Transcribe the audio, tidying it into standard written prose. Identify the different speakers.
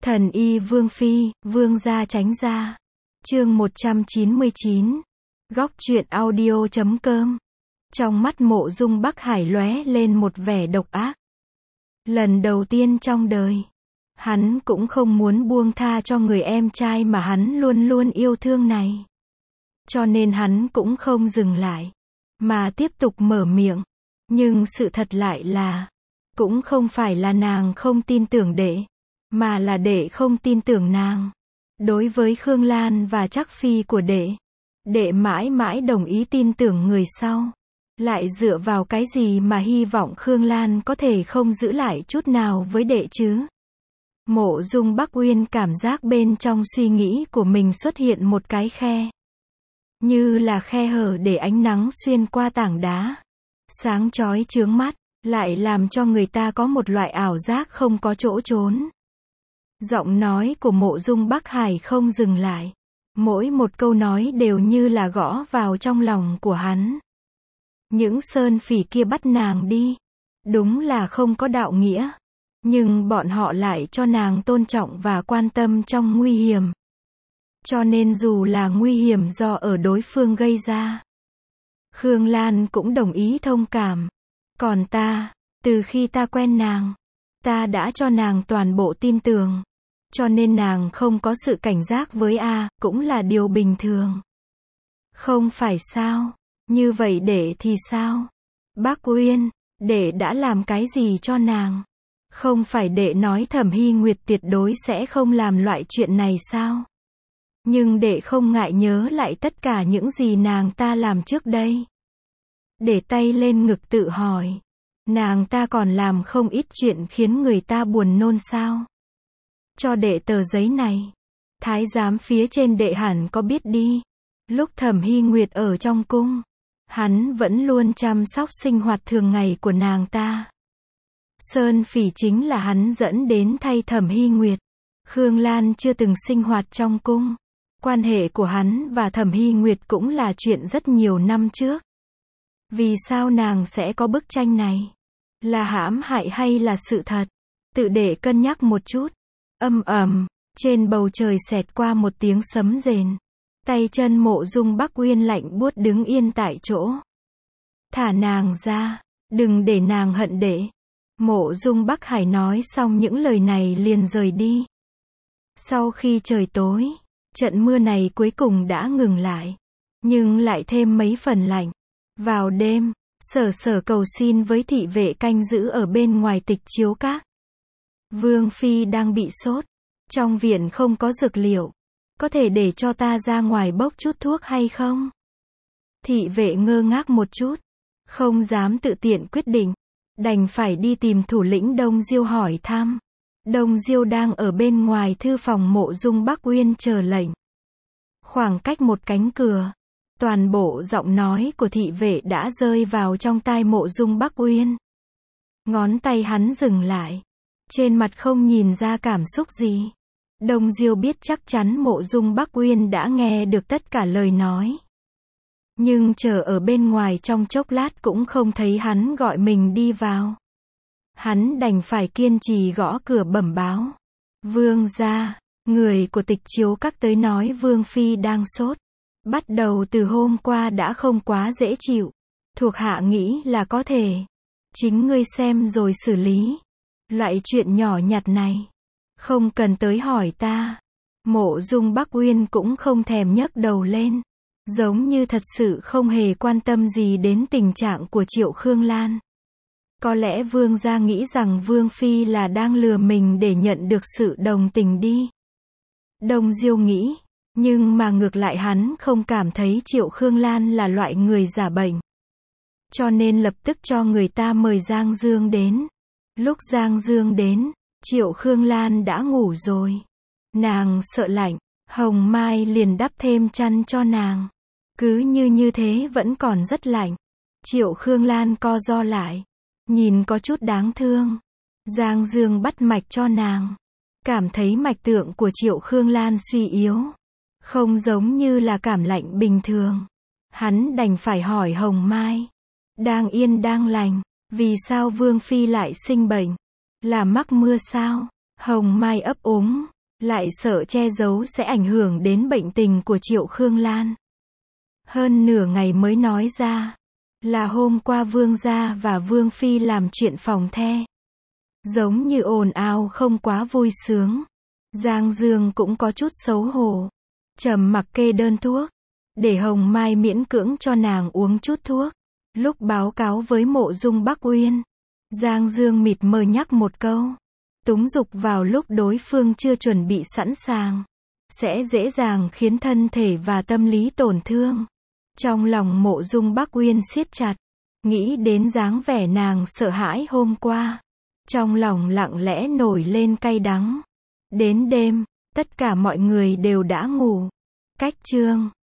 Speaker 1: Thần y Vương Phi, Vương gia tránh ra. Chương 199. Góc truyện audio.com. Trong mắt Mộ Dung Bắc Hải lóe lên một vẻ độc ác. Lần đầu tiên trong đời, hắn cũng không muốn buông tha cho người em trai mà hắn luôn luôn yêu thương này. Cho nên hắn cũng không dừng lại, mà tiếp tục mở miệng. Nhưng sự thật lại là, cũng không phải là nàng không tin tưởng đệ, mà là đệ không tin tưởng nàng. Đối với Khương Lan và Trác Phi của đệ mãi mãi đồng ý tin tưởng người sau. Lại dựa vào cái gì mà hy vọng Khương Lan có thể không giữ lại chút nào với đệ chứ? Mộ Dung Bắc Uyên cảm giác bên trong suy nghĩ của mình xuất hiện một cái khe. Như là khe hở để ánh nắng xuyên qua tảng đá. Sáng chói chướng mắt, lại làm cho người ta có một loại ảo giác không có chỗ trốn. Giọng nói của Mộ Dung Bắc Hải không dừng lại. Mỗi một câu nói đều như là gõ vào trong lòng của hắn. Những sơn phỉ kia bắt nàng đi, đúng là không có đạo nghĩa. Nhưng bọn họ lại cho nàng tôn trọng và quan tâm trong nguy hiểm. Cho nên dù là nguy hiểm do ở đối phương gây ra, Khương Lan cũng đồng ý thông cảm. Còn ta, từ khi ta quen nàng, ta đã cho nàng toàn bộ tin tưởng. Cho nên nàng không có sự cảnh giác với cũng là điều bình thường. Không phải sao? Như vậy đệ thì sao? Bác Uyên, đệ đã làm cái gì cho nàng? Không phải đệ nói Thẩm Hy Nguyệt tuyệt đối sẽ không làm loại chuyện này sao? Nhưng đệ không ngại nhớ lại tất cả những gì nàng ta làm trước đây. Để tay lên ngực tự hỏi, nàng ta còn làm không ít chuyện khiến người ta buồn nôn sao? Cho đệ tờ giấy này. Thái giám phía trên đệ hẳn có biết đi. Lúc Thẩm Hy Nguyệt ở trong cung, hắn vẫn luôn chăm sóc sinh hoạt thường ngày của nàng ta. Sơn phỉ chính là hắn dẫn đến thay Thẩm Hy Nguyệt. Khương Lan chưa từng sinh hoạt trong cung. Quan hệ của hắn và Thẩm Hy Nguyệt cũng là chuyện rất nhiều năm trước. Vì sao nàng sẽ có bức tranh này? Là hãm hại hay là sự thật? Tự để cân nhắc một chút. Âm ầm, trên bầu trời xẹt qua một tiếng sấm rền. Tay chân Mộ Dung Bắc Uyên lạnh buốt đứng yên tại chỗ. Thả nàng ra, đừng để nàng hận đệ. Mộ Dung Bắc Hải nói xong những lời này liền rời đi. Sau khi trời tối, trận mưa này cuối cùng đã ngừng lại. Nhưng lại thêm mấy phần lạnh. Vào đêm, Sở cầu xin với thị vệ canh giữ ở bên ngoài Tịch Chiếu Các. Vương Phi đang bị sốt. Trong viện không có dược liệu. Có thể để cho ta ra ngoài bốc chút thuốc hay không? Thị vệ ngơ ngác một chút. Không dám tự tiện quyết định. Đành phải đi tìm thủ lĩnh Đông Diêu hỏi thăm. Đông Diêu đang ở bên ngoài thư phòng Mộ Dung Bắc Uyên chờ lệnh. Khoảng cách một cánh cửa. Toàn bộ giọng nói của thị vệ đã rơi vào trong tai Mộ Dung Bắc Uyên. Ngón tay hắn dừng lại. Trên mặt không nhìn ra cảm xúc gì. Đông Diêu biết chắc chắn Mộ Dung Bắc Uyên đã nghe được tất cả lời nói. Nhưng chờ ở bên ngoài trong chốc lát cũng không thấy hắn gọi mình đi vào. Hắn đành phải kiên trì gõ cửa bẩm báo. Vương gia, người của Tịch Chiếu Các tới nói Vương Phi đang sốt. Bắt đầu từ hôm qua đã không quá dễ chịu. Thuộc hạ nghĩ là có thể. Chính ngươi xem rồi xử lý. Loại chuyện nhỏ nhặt này. Không cần tới hỏi ta. Mộ Dung Bắc Uyên cũng không thèm nhấc đầu lên. Giống như thật sự không hề quan tâm gì đến tình trạng của Triệu Khương Lan. Có lẽ Vương gia nghĩ rằng Vương Phi là đang lừa mình để nhận được sự đồng tình đi. Đông Diêu nghĩ. Nhưng mà ngược lại hắn không cảm thấy Triệu Khương Lan là loại người giả bệnh. Cho nên lập tức cho người ta mời Giang Dương đến. Lúc Giang Dương đến, Triệu Khương Lan đã ngủ rồi. Nàng sợ lạnh, Hồng Mai liền đắp thêm chăn cho nàng. Cứ như thế vẫn còn rất lạnh. Triệu Khương Lan co ro lại. Nhìn có chút đáng thương. Giang Dương bắt mạch cho nàng. Cảm thấy mạch tượng của Triệu Khương Lan suy yếu. Không giống như là cảm lạnh bình thường. Hắn đành phải hỏi Hồng Mai. Đang yên đang lành. Vì sao Vương Phi lại sinh bệnh? Là mắc mưa sao? Hồng Mai ấp úng. lại sợ che giấu sẽ ảnh hưởng đến bệnh tình của Triệu Khương Lan. Hơn nửa ngày mới nói ra, là hôm qua Vương gia và Vương phi làm chuyện phòng the. Giống như ồn ào không quá vui sướng. Giang Dương cũng có chút xấu hổ. Trầm mặc kê đơn thuốc, để Hồng Mai miễn cưỡng cho nàng uống chút thuốc. Lúc báo cáo với Mộ Dung Bắc Uyên, Giang Dương mịt mờ nhắc một câu. Túng dục vào lúc đối phương chưa chuẩn bị sẵn sàng, sẽ dễ dàng khiến thân thể và tâm lý tổn thương. Trong lòng Mộ Dung Bắc Uyên siết chặt, nghĩ đến dáng vẻ nàng sợ hãi hôm qua. Trong lòng lặng lẽ nổi lên cay đắng. Đến đêm, tất cả mọi người đều đã ngủ. Cách chương